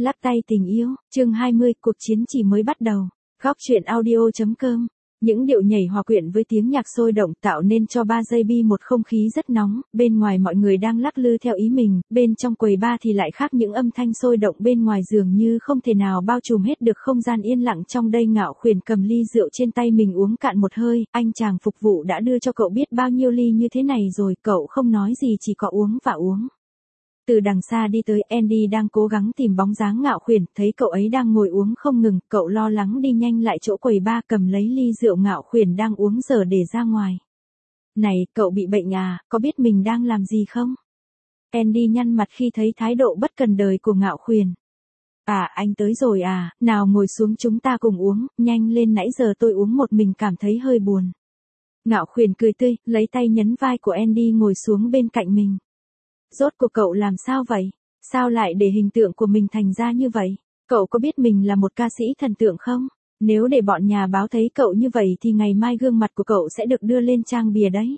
Lắc tay tình yêu, chương 20, cuộc chiến chỉ mới bắt đầu. Góc truyện audio.com. Những điệu nhảy hòa quyện với tiếng nhạc sôi động tạo nên cho 3 giây bi một không khí rất nóng, bên ngoài mọi người đang lắc lư theo ý mình, bên trong quầy bar thì lại khác, những âm thanh sôi động bên ngoài dường như không thể nào bao trùm hết được không gian yên lặng trong đây. Ngạo Khuyển cầm ly rượu trên tay mình uống cạn một hơi, anh chàng phục vụ đã đưa cho cậu biết bao nhiêu ly như thế này rồi, cậu không nói gì chỉ có uống và uống. Từ đằng xa đi tới, Andy đang cố gắng tìm bóng dáng Ngạo Khuyển, thấy cậu ấy đang ngồi uống không ngừng, cậu lo lắng đi nhanh lại chỗ quầy bar cầm lấy ly rượu Ngạo Khuyển đang uống giờ để ra ngoài. Này, cậu bị bệnh à, có biết mình đang làm gì không? Andy nhăn mặt khi thấy thái độ bất cần đời của Ngạo Khuyển. À, anh tới rồi à, nào ngồi xuống chúng ta cùng uống, nhanh lên, nãy giờ tôi uống một mình cảm thấy hơi buồn. Ngạo Khuyển cười tươi, lấy tay nhấn vai của Andy ngồi xuống bên cạnh mình. Rốt cuộc cậu làm sao vậy? Sao lại để hình tượng của mình thành ra như vậy? Cậu có biết mình là một ca sĩ thần tượng không? Nếu để bọn nhà báo thấy cậu như vậy thì ngày mai gương mặt của cậu sẽ được đưa lên trang bìa đấy.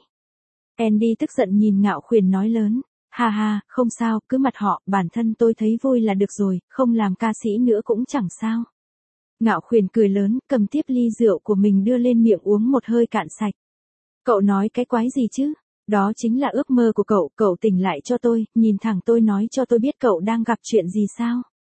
Andy tức giận nhìn Ngạo Khuyển nói lớn. Ha ha, không sao, cứ mặt họ, bản thân tôi thấy vui là được rồi, không làm ca sĩ nữa cũng chẳng sao. Ngạo Khuyển cười lớn, cầm tiếp ly rượu của mình đưa lên miệng uống một hơi cạn sạch. Cậu nói cái quái gì chứ? Đó chính là ước mơ của cậu tỉnh lại cho tôi, nhìn thẳng tôi nói cho tôi biết cậu đang gặp chuyện gì sao?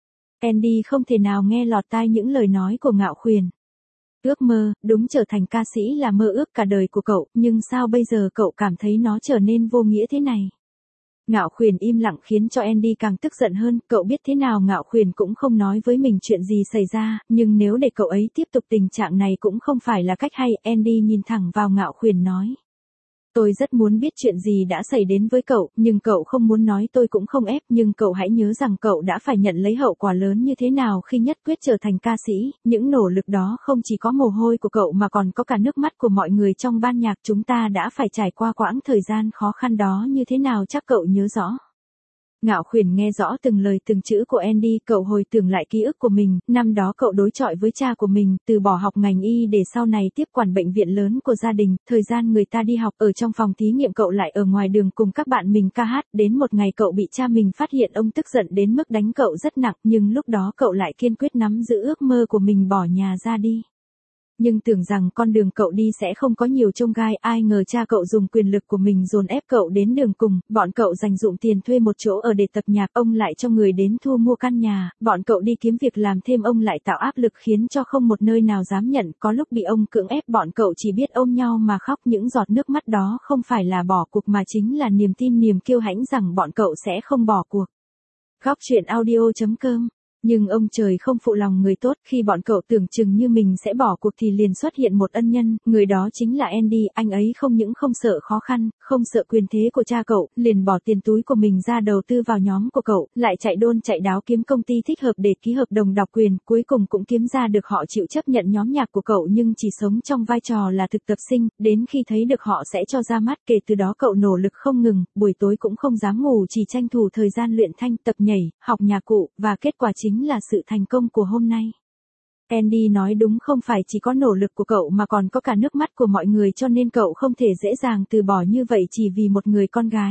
Andy không thể nào nghe lọt tai những lời nói của Ngạo Khuyển. Ước mơ, đúng, trở thành ca sĩ là mơ ước cả đời của cậu, nhưng sao bây giờ cậu cảm thấy nó trở nên vô nghĩa thế này? Ngạo Khuyển im lặng khiến cho Andy càng tức giận hơn, cậu biết thế nào Ngạo Khuyển cũng không nói với mình chuyện gì xảy ra, nhưng nếu để cậu ấy tiếp tục tình trạng này cũng không phải là cách hay. Andy nhìn thẳng vào Ngạo Khuyển nói. Tôi rất muốn biết chuyện gì đã xảy đến với cậu, nhưng cậu không muốn nói tôi cũng không ép, nhưng cậu hãy nhớ rằng cậu đã phải nhận lấy hậu quả lớn như thế nào khi nhất quyết trở thành ca sĩ, những nỗ lực đó không chỉ có mồ hôi của cậu mà còn có cả nước mắt của mọi người trong ban nhạc, chúng ta đã phải trải qua quãng thời gian khó khăn đó như thế nào chắc cậu nhớ rõ. Ngạo Khuyển nghe rõ từng lời từng chữ của Andy, cậu hồi tưởng lại ký ức của mình, năm đó cậu đối chọi với cha của mình, từ bỏ học ngành y để sau này tiếp quản bệnh viện lớn của gia đình, thời gian người ta đi học ở trong phòng thí nghiệm cậu lại ở ngoài đường cùng các bạn mình ca hát, đến một ngày cậu bị cha mình phát hiện, ông tức giận đến mức đánh cậu rất nặng, nhưng lúc đó cậu lại kiên quyết nắm giữ ước mơ của mình, bỏ nhà ra đi. Nhưng tưởng rằng con đường cậu đi sẽ không có nhiều chông gai, ai ngờ cha cậu dùng quyền lực của mình dồn ép cậu đến đường cùng, bọn cậu dành dụm tiền thuê một chỗ ở để tập nhạc, ông lại cho người đến thu mua căn nhà, bọn cậu đi kiếm việc làm thêm, ông lại tạo áp lực khiến cho không một nơi nào dám nhận, có lúc bị ông cưỡng ép, bọn cậu chỉ biết ôm nhau mà khóc, những giọt nước mắt đó không phải là bỏ cuộc mà chính là niềm tin, niềm kiêu hãnh rằng bọn cậu sẽ không bỏ cuộc. Góc truyện audio.com. Nhưng ông trời không phụ lòng người tốt, khi bọn cậu tưởng chừng như mình sẽ bỏ cuộc thì liền xuất hiện một ân nhân, người đó chính là Andy, anh ấy không những không sợ khó khăn, không sợ quyền thế của cha cậu, liền bỏ tiền túi của mình ra đầu tư vào nhóm của cậu, lại chạy đôn chạy đáo kiếm công ty thích hợp để ký hợp đồng độc quyền, cuối cùng cũng kiếm ra được họ chịu chấp nhận nhóm nhạc của cậu nhưng chỉ sống trong vai trò là thực tập sinh, đến khi thấy được họ sẽ cho ra mắt, kể từ đó cậu nỗ lực không ngừng, buổi tối cũng không dám ngủ, chỉ tranh thủ thời gian luyện thanh, tập nhảy, học nhạc cụ, và kết quả chính là sự thành công của hôm nay. Andy nói đúng, không phải chỉ có nỗ lực của cậu mà còn có cả nước mắt của mọi người, cho nên cậu không thể dễ dàng từ bỏ như vậy chỉ vì một người con gái.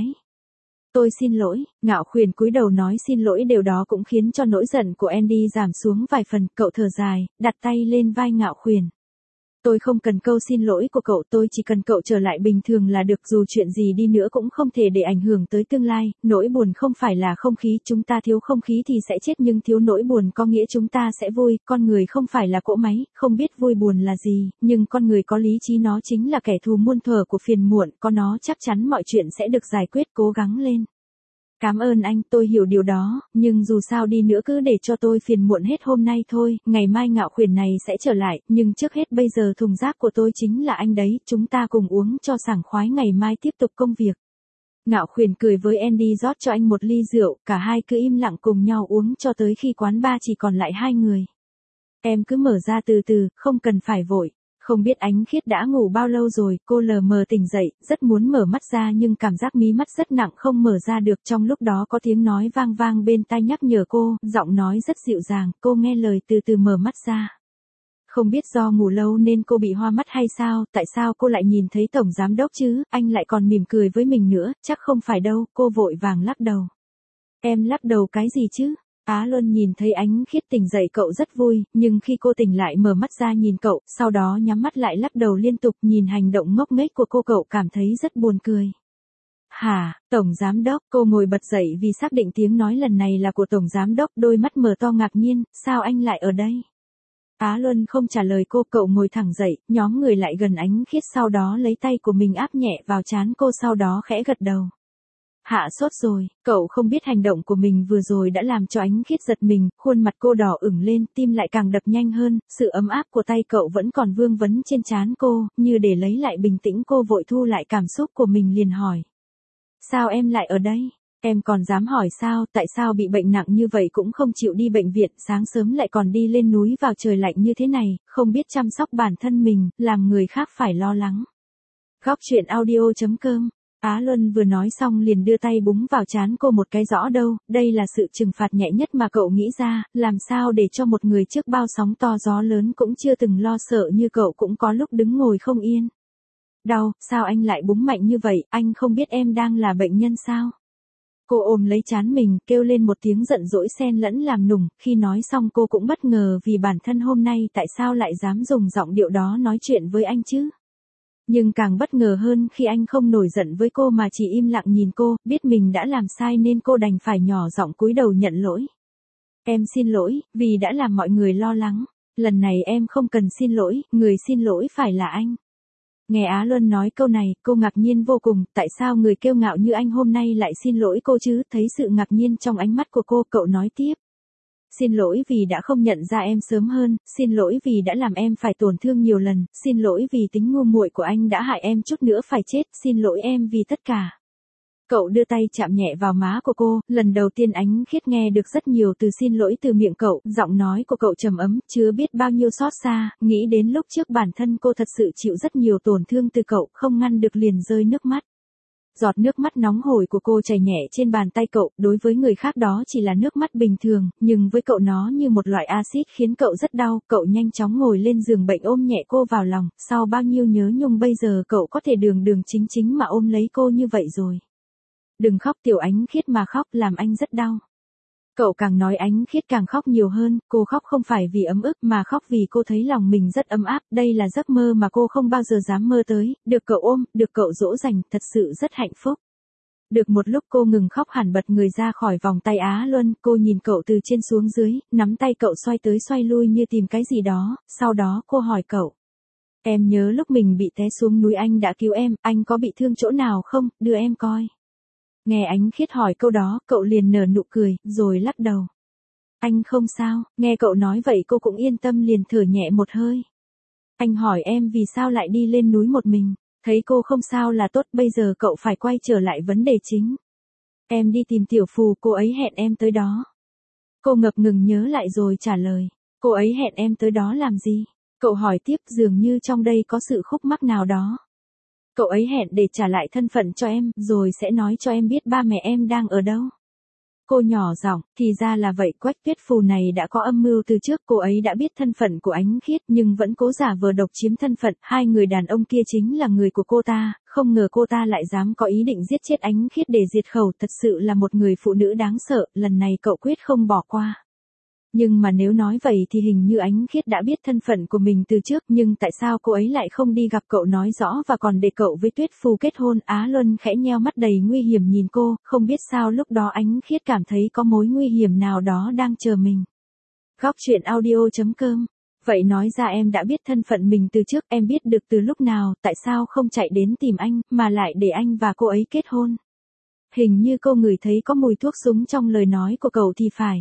Tôi xin lỗi, Ngạo Khuyển cúi đầu nói xin lỗi, điều đó cũng khiến cho nỗi giận của Andy giảm xuống vài phần, cậu thở dài, đặt tay lên vai Ngạo Khuyển. Tôi không cần câu xin lỗi của cậu, tôi chỉ cần cậu trở lại bình thường là được, dù chuyện gì đi nữa cũng không thể để ảnh hưởng tới tương lai, nỗi buồn không phải là không khí, chúng ta thiếu không khí thì sẽ chết, nhưng thiếu nỗi buồn có nghĩa chúng ta sẽ vui, con người không phải là cỗ máy, không biết vui buồn là gì, nhưng con người có lý trí, nó chính là kẻ thù muôn thuở của phiền muộn, có nó chắc chắn mọi chuyện sẽ được giải quyết, cố gắng lên. Cảm ơn anh, tôi hiểu điều đó, nhưng dù sao đi nữa cứ để cho tôi phiền muộn hết hôm nay thôi, ngày mai Ngạo Khuyển này sẽ trở lại, nhưng trước hết bây giờ thùng rác của tôi chính là anh đấy, chúng ta cùng uống cho sảng khoái, ngày mai tiếp tục công việc. Ngạo Khuyển cười với Andy, rót cho anh một ly rượu, cả hai cứ im lặng cùng nhau uống cho tới khi quán bar chỉ còn lại hai người. Em cứ mở ra từ từ, không cần phải vội. Không biết Ánh Khiết đã ngủ bao lâu rồi, cô lờ mờ tỉnh dậy, rất muốn mở mắt ra nhưng cảm giác mí mắt rất nặng không mở ra được, trong lúc đó có tiếng nói vang vang bên tai nhắc nhở cô, giọng nói rất dịu dàng, cô nghe lời từ từ mở mắt ra. Không biết do ngủ lâu nên cô bị hoa mắt hay sao, tại sao cô lại nhìn thấy tổng giám đốc chứ, anh lại còn mỉm cười với mình nữa, chắc không phải đâu, cô vội vàng lắc đầu. Em lắc đầu cái gì chứ? Á Luân nhìn thấy Ánh Khiết tỉnh dậy cậu rất vui, nhưng khi cô tỉnh lại mở mắt ra nhìn cậu, sau đó nhắm mắt lại lắc đầu liên tục nhìn hành động ngốc nghếch của cô cậu cảm thấy rất buồn cười. Hả, Tổng Giám Đốc, cô ngồi bật dậy vì xác định tiếng nói lần này là của Tổng Giám Đốc, đôi mắt mở to ngạc nhiên, sao anh lại ở đây? Á Luân không trả lời cô, cậu ngồi thẳng dậy, nhóm người lại gần Ánh Khiết sau đó lấy tay của mình áp nhẹ vào trán cô sau đó khẽ gật đầu. Hạ sốt rồi, cậu không biết hành động của mình vừa rồi đã làm cho Ánh Khiết giật mình, khuôn mặt cô đỏ ửng lên, tim lại càng đập nhanh hơn, sự ấm áp của tay cậu vẫn còn vương vấn trên trán cô, như để lấy lại bình tĩnh cô vội thu lại cảm xúc của mình liền hỏi. Sao em lại ở đây? Em còn dám hỏi sao, tại sao bị bệnh nặng như vậy cũng không chịu đi bệnh viện, sáng sớm lại còn đi lên núi vào trời lạnh như thế này, không biết chăm sóc bản thân mình, làm người khác phải lo lắng. Góc truyện audio.com. Á Luân vừa nói xong liền đưa tay búng vào trán cô một cái rõ đâu, đây là sự trừng phạt nhẹ nhất mà cậu nghĩ ra, làm sao để cho một người trước bao sóng to gió lớn cũng chưa từng lo sợ như cậu cũng có lúc đứng ngồi không yên. Đau, sao anh lại búng mạnh như vậy, anh không biết em đang là bệnh nhân sao? Cô ôm lấy trán mình, kêu lên một tiếng giận dỗi xen lẫn làm nùng, khi nói xong cô cũng bất ngờ vì bản thân hôm nay tại sao lại dám dùng giọng điệu đó nói chuyện với anh chứ? Nhưng càng bất ngờ hơn khi anh không nổi giận với cô mà chỉ im lặng nhìn cô, biết mình đã làm sai nên cô đành phải nhỏ giọng cúi đầu nhận lỗi. Em xin lỗi, vì đã làm mọi người lo lắng. Lần này em không cần xin lỗi, người xin lỗi phải là anh. Nghe Á Luân nói câu này, cô ngạc nhiên vô cùng, tại sao người kiêu ngạo như anh hôm nay lại xin lỗi cô chứ, thấy sự ngạc nhiên trong ánh mắt của cô, cậu nói tiếp. Xin lỗi vì đã không nhận ra em sớm hơn, xin lỗi vì đã làm em phải tổn thương nhiều lần, xin lỗi vì tính ngu muội của anh đã hại em chút nữa phải chết, xin lỗi em vì tất cả. Cậu đưa tay chạm nhẹ vào má của cô, lần đầu tiên Ánh Khiết nghe được rất nhiều từ xin lỗi từ miệng cậu, giọng nói của cậu trầm ấm, chứa biết bao nhiêu xót xa, nghĩ đến lúc trước bản thân cô thật sự chịu rất nhiều tổn thương từ cậu, không ngăn được liền rơi nước mắt. Giọt nước mắt nóng hổi của cô chảy nhẹ trên bàn tay cậu, đối với người khác đó chỉ là nước mắt bình thường, nhưng với cậu nó như một loại axit khiến cậu rất đau, cậu nhanh chóng ngồi lên giường bệnh ôm nhẹ cô vào lòng, sau bao nhiêu nhớ nhung bây giờ cậu có thể đường đường chính chính mà ôm lấy cô như vậy rồi. Đừng khóc Tiểu Ánh Khiết mà khóc làm anh rất đau. Cậu càng nói Ánh Khiết càng khóc nhiều hơn, cô khóc không phải vì ấm ức mà khóc vì cô thấy lòng mình rất ấm áp, đây là giấc mơ mà cô không bao giờ dám mơ tới, được cậu ôm, được cậu dỗ dành, thật sự rất hạnh phúc. Được một lúc cô ngừng khóc hẳn bật người ra khỏi vòng tay Á Luân, cô nhìn cậu từ trên xuống dưới, nắm tay cậu xoay tới xoay lui như tìm cái gì đó, sau đó cô hỏi cậu. Em nhớ lúc mình bị té xuống núi anh đã cứu em, anh có bị thương chỗ nào không, đưa em coi. Nghe Ánh Khiết hỏi câu đó, cậu liền nở nụ cười, rồi lắc đầu. Anh không sao, nghe cậu nói vậy cô cũng yên tâm liền thở nhẹ một hơi. Anh hỏi em vì sao lại đi lên núi một mình, thấy cô không sao là tốt, bây giờ cậu phải quay trở lại vấn đề chính. Em đi tìm Tiểu Phù, cô ấy hẹn em tới đó. Cô ngập ngừng nhớ lại rồi trả lời, cô ấy hẹn em tới đó làm gì? Cậu hỏi tiếp dường như trong đây có sự khúc mắc nào đó. Cậu ấy hẹn để trả lại thân phận cho em, rồi sẽ nói cho em biết ba mẹ em đang ở đâu. Cô nhỏ giọng, thì ra là vậy, Quách Tuyết Phù này đã có âm mưu từ trước, cô ấy đã biết thân phận của Ánh Khiết nhưng vẫn cố giả vờ độc chiếm thân phận, hai người đàn ông kia chính là người của cô ta, không ngờ cô ta lại dám có ý định giết chết Ánh Khiết để diệt khẩu, thật sự là một người phụ nữ đáng sợ, lần này cậu quyết không bỏ qua. Nhưng mà nếu nói vậy thì hình như Ánh Khiết đã biết thân phận của mình từ trước, nhưng tại sao cô ấy lại không đi gặp cậu nói rõ và còn để cậu với Tuyết Phù kết hôn? Á Luân khẽ nheo mắt đầy nguy hiểm nhìn cô, không biết sao lúc đó Ánh Khiết cảm thấy có mối nguy hiểm nào đó đang chờ mình. Góc truyện audio.com. Vậy nói ra em đã biết thân phận mình từ trước, em biết được từ lúc nào, tại sao không chạy đến tìm anh, mà lại để anh và cô ấy kết hôn? Hình như cô ngửi thấy có mùi thuốc súng trong lời nói của cậu thì phải.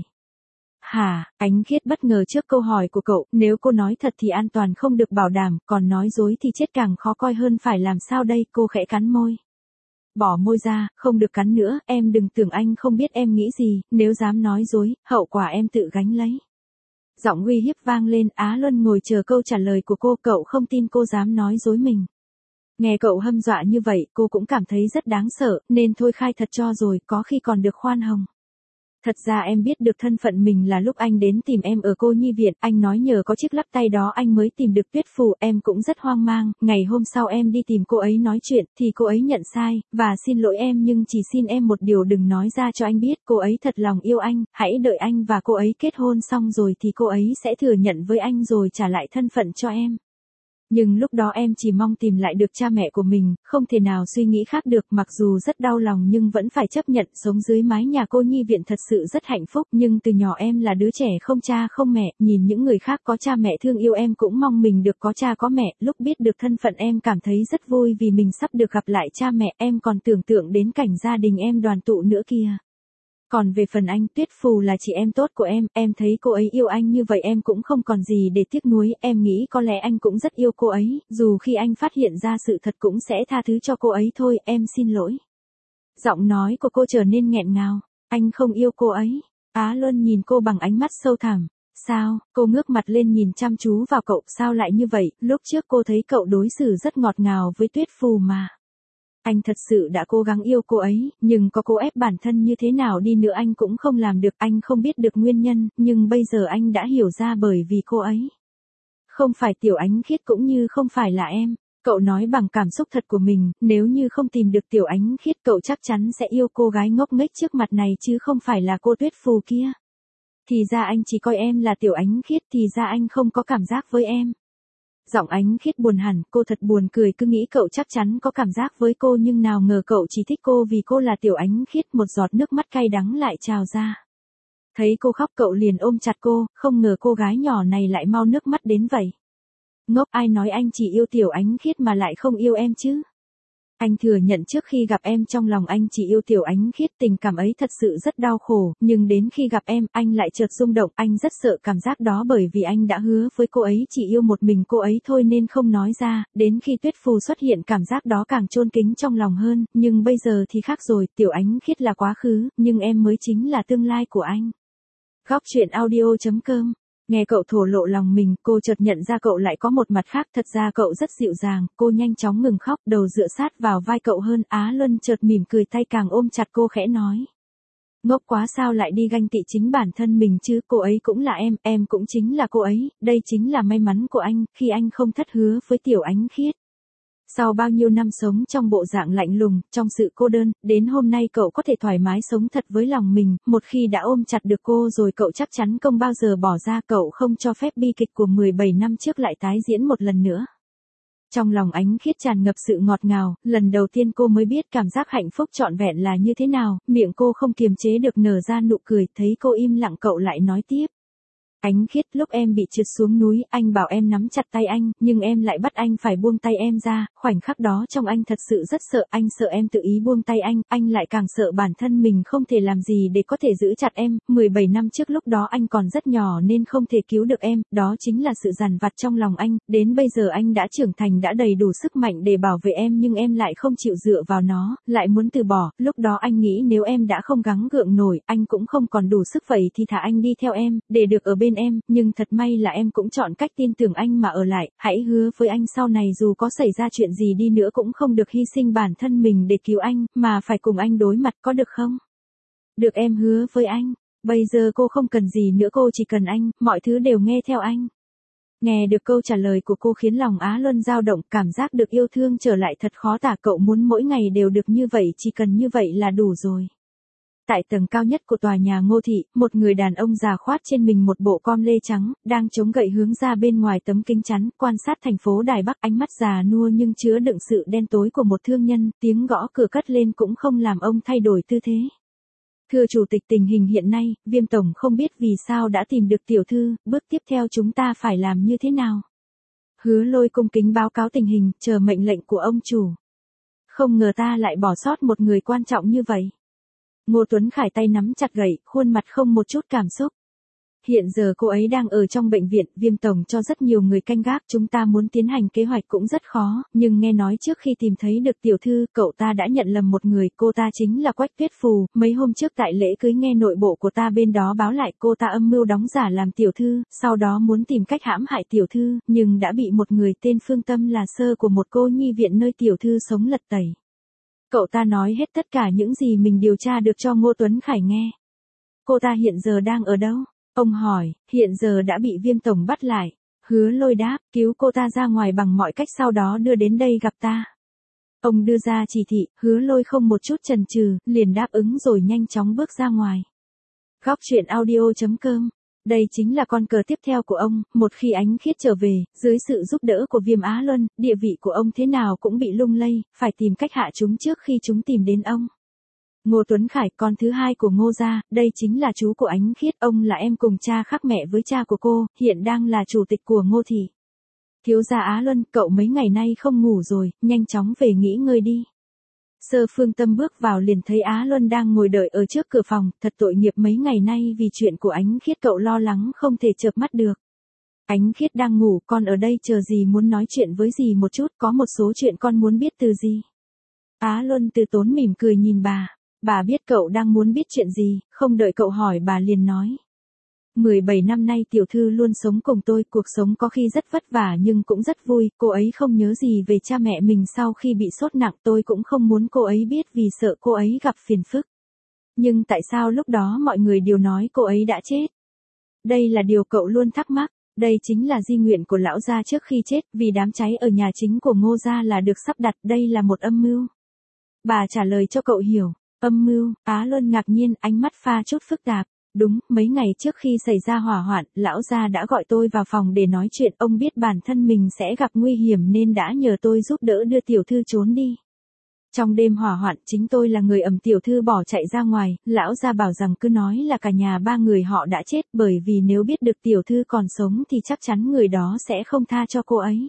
Hả, Ánh Khiết bất ngờ trước câu hỏi của cậu, nếu cô nói thật thì an toàn không được bảo đảm, còn nói dối thì chết càng khó coi hơn, phải làm sao đây, cô khẽ cắn môi. Bỏ môi ra, không được cắn nữa, em đừng tưởng anh không biết em nghĩ gì, nếu dám nói dối, hậu quả em tự gánh lấy. Giọng uy hiếp vang lên, Á Luân ngồi chờ câu trả lời của cô, cậu không tin cô dám nói dối mình. Nghe cậu hâm dọa như vậy, cô cũng cảm thấy rất đáng sợ, nên thôi khai thật cho rồi, có khi còn được khoan hồng. Thật ra em biết được thân phận mình là lúc anh đến tìm em ở cô nhi viện, anh nói nhờ có chiếc lắc tay đó anh mới tìm được Tuyết Phù, em cũng rất hoang mang, ngày hôm sau em đi tìm cô ấy nói chuyện, thì cô ấy nhận sai, và xin lỗi em nhưng chỉ xin em một điều đừng nói ra cho anh biết, cô ấy thật lòng yêu anh, hãy đợi anh và cô ấy kết hôn xong rồi thì cô ấy sẽ thừa nhận với anh rồi trả lại thân phận cho em. Nhưng lúc đó em chỉ mong tìm lại được cha mẹ của mình, không thể nào suy nghĩ khác được, mặc dù rất đau lòng nhưng vẫn phải chấp nhận sống dưới mái nhà cô nhi viện thật sự rất hạnh phúc, nhưng từ nhỏ em là đứa trẻ không cha không mẹ, nhìn những người khác có cha mẹ thương yêu em cũng mong mình được có cha có mẹ, lúc biết được thân phận em cảm thấy rất vui vì mình sắp được gặp lại cha mẹ, em còn tưởng tượng đến cảnh gia đình em đoàn tụ nữa kìa. Còn về phần anh, Tuyết Phù là chị em tốt của em thấy cô ấy yêu anh như vậy em cũng không còn gì để tiếc nuối, em nghĩ có lẽ anh cũng rất yêu cô ấy, dù khi anh phát hiện ra sự thật cũng sẽ tha thứ cho cô ấy thôi, em xin lỗi. Giọng nói của cô trở nên nghẹn ngào, anh không yêu cô ấy. Á Luân nhìn cô bằng ánh mắt sâu thẳm. Sao, cô ngước mặt lên nhìn chăm chú vào cậu, sao lại như vậy, lúc trước cô thấy cậu đối xử rất ngọt ngào với Tuyết Phù mà. Anh thật sự đã cố gắng yêu cô ấy, nhưng có cố ép bản thân như thế nào đi nữa anh cũng không làm được, anh không biết được nguyên nhân, nhưng bây giờ anh đã hiểu ra bởi vì cô ấy. Không phải Tiểu Ánh Khiết cũng như không phải là em. Cậu nói bằng cảm xúc thật của mình, nếu như không tìm được Tiểu Ánh Khiết cậu chắc chắn sẽ yêu cô gái ngốc nghếch trước mặt này chứ không phải là cô Tuyết Phù kia. Thì ra anh chỉ coi em là Tiểu Ánh Khiết, thì ra anh không có cảm giác với em. Giọng Ánh Khiết buồn hẳn, cô thật buồn cười, cứ nghĩ cậu chắc chắn có cảm giác với cô nhưng nào ngờ cậu chỉ thích cô vì cô là Tiểu Ánh Khiết, một giọt nước mắt cay đắng lại trào ra. Thấy cô khóc cậu liền ôm chặt cô, không ngờ cô gái nhỏ này lại mau nước mắt đến vậy. Ngốc, ai nói anh chỉ yêu Tiểu Ánh Khiết mà lại không yêu em chứ? Anh thừa nhận trước khi gặp em trong lòng anh chỉ yêu Tiểu Ánh Khiết, tình cảm ấy thật sự rất đau khổ, nhưng đến khi gặp em, anh lại chợt rung động, anh rất sợ cảm giác đó bởi vì anh đã hứa với cô ấy chỉ yêu một mình cô ấy thôi nên không nói ra, đến khi Tuyết Phù xuất hiện cảm giác đó càng chôn kín trong lòng hơn, nhưng bây giờ thì khác rồi, Tiểu Ánh Khiết là quá khứ, nhưng em mới chính là tương lai của anh. Góc truyện audio.com. Nghe cậu thổ lộ lòng mình, cô chợt nhận ra cậu lại có một mặt khác, thật ra cậu rất dịu dàng, cô nhanh chóng ngừng khóc, đầu dựa sát vào vai cậu hơn, Á Luân chợt mỉm cười tay càng ôm chặt cô khẽ nói. Ngốc quá, sao lại đi ganh tị chính bản thân mình chứ, cô ấy cũng là em cũng chính là cô ấy, đây chính là may mắn của anh, khi anh không thất hứa với Tiểu Ánh Khiết. Sau bao nhiêu năm sống trong bộ dạng lạnh lùng, trong sự cô đơn, đến hôm nay cậu có thể thoải mái sống thật với lòng mình, một khi đã ôm chặt được cô rồi cậu chắc chắn không bao giờ bỏ ra, cậu không cho phép bi kịch của 17 năm trước lại tái diễn một lần nữa. Trong lòng Ánh Khiết tràn ngập sự ngọt ngào, lần đầu tiên cô mới biết cảm giác hạnh phúc trọn vẹn là như thế nào, miệng cô không kiềm chế được nở ra nụ cười, thấy cô im lặng cậu lại nói tiếp. Ánh Khiết, lúc em bị trượt xuống núi, anh bảo em nắm chặt tay anh, nhưng em lại bắt anh phải buông tay em ra, khoảnh khắc đó trong anh thật sự rất sợ, anh sợ em tự ý buông tay anh lại càng sợ bản thân mình không thể làm gì để có thể giữ chặt em, 17 năm trước lúc đó anh còn rất nhỏ nên không thể cứu được em, đó chính là sự dằn vặt trong lòng anh, đến bây giờ anh đã trưởng thành đã đầy đủ sức mạnh để bảo vệ em nhưng em lại không chịu dựa vào nó, lại muốn từ bỏ, lúc đó anh nghĩ nếu em đã không gắng gượng nổi, anh cũng không còn đủ sức vậy thì thả anh đi theo em, để được ở bên em, nhưng thật may là em cũng chọn cách tin tưởng anh mà ở lại, hãy hứa với anh sau này dù có xảy ra chuyện gì đi nữa cũng không được hy sinh bản thân mình để cứu anh, mà phải cùng anh đối mặt, có được không? Được, em hứa với anh, bây giờ cô không cần gì nữa, cô chỉ cần anh, mọi thứ đều nghe theo anh. Nghe được câu trả lời của cô khiến lòng Á Luân dao động, cảm giác được yêu thương trở lại thật khó tả, cậu muốn mỗi ngày đều được như vậy, chỉ cần như vậy là đủ rồi. Tại tầng cao nhất của tòa nhà Ngô Thị, một người đàn ông già khoát trên mình một bộ com lê trắng, đang chống gậy hướng ra bên ngoài tấm kính chắn, quan sát thành phố Đài Bắc, ánh mắt già nua nhưng chứa đựng sự đen tối của một thương nhân, tiếng gõ cửa cất lên cũng không làm ông thay đổi tư thế. Thưa Chủ tịch, tình hình hiện nay, Viêm Tổng không biết vì sao đã tìm được tiểu thư, bước tiếp theo chúng ta phải làm như thế nào? Hứa Lôi cung kính báo cáo tình hình, chờ mệnh lệnh của ông chủ. Không ngờ ta lại bỏ sót một người quan trọng như vậy. Ngô Tuấn Khải tay nắm chặt gậy, khuôn mặt không một chút cảm xúc. Hiện giờ cô ấy đang ở trong bệnh viện, Viêm Tổng cho rất nhiều người canh gác, chúng ta muốn tiến hành kế hoạch cũng rất khó, nhưng nghe nói trước khi tìm thấy được tiểu thư, cậu ta đã nhận lầm một người, cô ta chính là Quách Tuyết Phù, mấy hôm trước tại lễ cưới nghe nội bộ của ta bên đó báo lại cô ta âm mưu đóng giả làm tiểu thư, sau đó muốn tìm cách hãm hại tiểu thư, nhưng đã bị một người tên Phương Tâm là sơ của một cô nhi viện nơi tiểu thư sống lật tẩy. Cậu ta nói hết tất cả những gì mình điều tra được cho Ngô Tuấn Khải nghe. cô ta hiện giờ đang ở đâu? Ông hỏi, hiện giờ đã bị Viêm tổng bắt lại. Hứa Lôi đáp, cứu cô ta ra ngoài bằng mọi cách sau đó đưa đến đây gặp ta. Ông đưa ra chỉ thị, Hứa Lôi không một chút chần chừ, liền đáp ứng rồi nhanh chóng bước ra ngoài. Góc truyện audio.com. Đây chính là con cờ tiếp theo của ông, một khi Ánh Khiết trở về, dưới sự giúp đỡ của Viêm Á Luân, địa vị của ông thế nào cũng bị lung lay, phải tìm cách hạ chúng trước khi chúng tìm đến ông. Ngô Tuấn Khải, con thứ hai của Ngô gia, đây chính là chú của Ánh Khiết, ông là em cùng cha khác mẹ với cha của cô, hiện đang là chủ tịch của Ngô thị. Thiếu gia Á Luân, cậu mấy ngày nay không ngủ rồi, nhanh chóng về nghỉ ngơi đi. Sơ Phương Tâm bước vào liền thấy Á Luân đang ngồi đợi ở trước cửa phòng, thật tội nghiệp mấy ngày nay vì chuyện của Ánh Khiết cậu lo lắng không thể chợp mắt được. Ánh Khiết đang ngủ, con ở đây chờ dì muốn nói chuyện với dì một chút, có một số chuyện con muốn biết từ dì. Á Luân từ tốn mỉm cười nhìn bà biết cậu đang muốn biết chuyện gì, không đợi cậu hỏi bà liền nói. 17 năm nay tiểu thư luôn sống cùng tôi, cuộc sống có khi rất vất vả nhưng cũng rất vui, cô ấy không nhớ gì về cha mẹ mình sau khi bị sốt nặng, tôi cũng không muốn cô ấy biết vì sợ cô ấy gặp phiền phức. Nhưng tại sao lúc đó mọi người đều nói cô ấy đã chết? Đây là điều cậu luôn thắc mắc, đây chính là di nguyện của lão gia trước khi chết, vì đám cháy ở nhà chính của Ngô gia là được sắp đặt, đây là một âm mưu. Bà trả lời cho cậu hiểu, âm mưu, Á Luân ngạc nhiên, ánh mắt pha chút phức tạp. Đúng, mấy ngày trước khi xảy ra hỏa hoạn, lão gia đã gọi tôi vào phòng để nói chuyện, ông biết bản thân mình sẽ gặp nguy hiểm nên đã nhờ tôi giúp đỡ đưa tiểu thư trốn đi. Trong đêm hỏa hoạn, chính tôi là người ẵm tiểu thư bỏ chạy ra ngoài, lão gia bảo rằng cứ nói là cả nhà ba người họ đã chết, bởi vì nếu biết được tiểu thư còn sống thì chắc chắn người đó sẽ không tha cho cô ấy.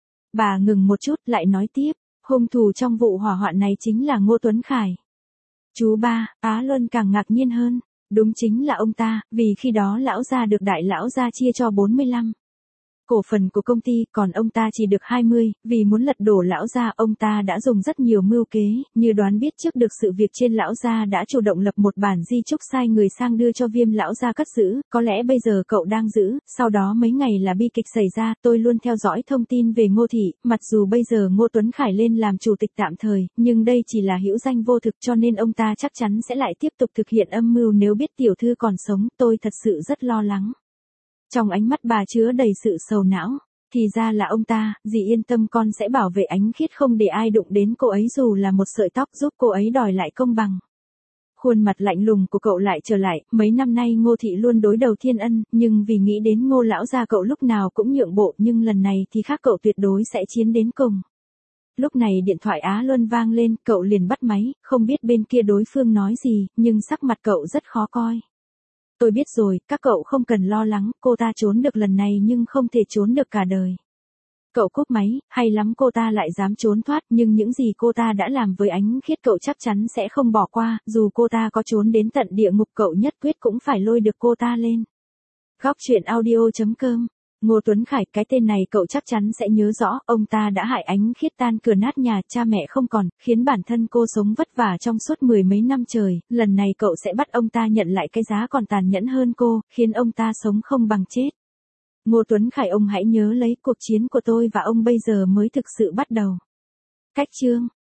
Bà ngừng một chút lại nói tiếp, hung thủ trong vụ hỏa hoạn này chính là Ngô Tuấn Khải. Chú ba, Á Luân càng ngạc nhiên hơn. Đúng chính là ông ta, vì khi đó lão gia được đại lão gia chia cho 45 cổ phần của công ty, còn ông ta chỉ được 20, vì muốn lật đổ lão gia, ông ta đã dùng rất nhiều mưu kế, như đoán biết trước được sự việc trên, lão gia đã chủ động lập một bản di chúc sai người sang đưa cho Viêm lão gia cất giữ, có lẽ bây giờ cậu đang giữ, sau đó mấy ngày là bi kịch xảy ra, tôi luôn theo dõi thông tin về Ngô thị, mặc dù bây giờ Ngô Tuấn Khải lên làm chủ tịch tạm thời, nhưng đây chỉ là hữu danh vô thực cho nên ông ta chắc chắn sẽ lại tiếp tục thực hiện âm mưu nếu biết tiểu thư còn sống, tôi thật sự rất lo lắng. Trong ánh mắt bà chứa đầy sự sầu não, thì ra là ông ta, dì yên tâm con sẽ bảo vệ Ánh Khiết không để ai đụng đến cô ấy dù là một sợi tóc, giúp cô ấy đòi lại công bằng. Khuôn mặt lạnh lùng của cậu lại trở lại, mấy năm nay Ngô thị luôn đối đầu thiên ân, nhưng vì nghĩ đến Ngô lão gia cậu lúc nào cũng nhượng bộ, nhưng lần này thì khác, cậu tuyệt đối sẽ chiến đến cùng. Lúc này điện thoại Á Luân vang lên, cậu liền bắt máy, không biết bên kia đối phương nói gì, nhưng sắc mặt cậu rất khó coi. Tôi biết rồi, các cậu không cần lo lắng, cô ta trốn được lần này nhưng không thể trốn được cả đời. Cậu cúp máy, hay lắm cô ta lại dám trốn thoát, nhưng những gì cô ta đã làm với Ánh Khiết cậu chắc chắn sẽ không bỏ qua, dù cô ta có trốn đến tận địa ngục cậu nhất quyết cũng phải lôi được cô ta lên. Góc truyện audio.com. Ngô Tuấn Khải, cái tên này cậu chắc chắn sẽ nhớ rõ, ông ta đã hại Ánh Khiết tan cửa nát nhà, cha mẹ không còn, khiến bản thân cô sống vất vả trong suốt 10 mấy năm trời, lần này cậu sẽ bắt ông ta nhận lại cái giá còn tàn nhẫn hơn cô, khiến ông ta sống không bằng chết. Ngô Tuấn Khải, ông hãy nhớ lấy, cuộc chiến của tôi và ông bây giờ mới thực sự bắt đầu. Cách chương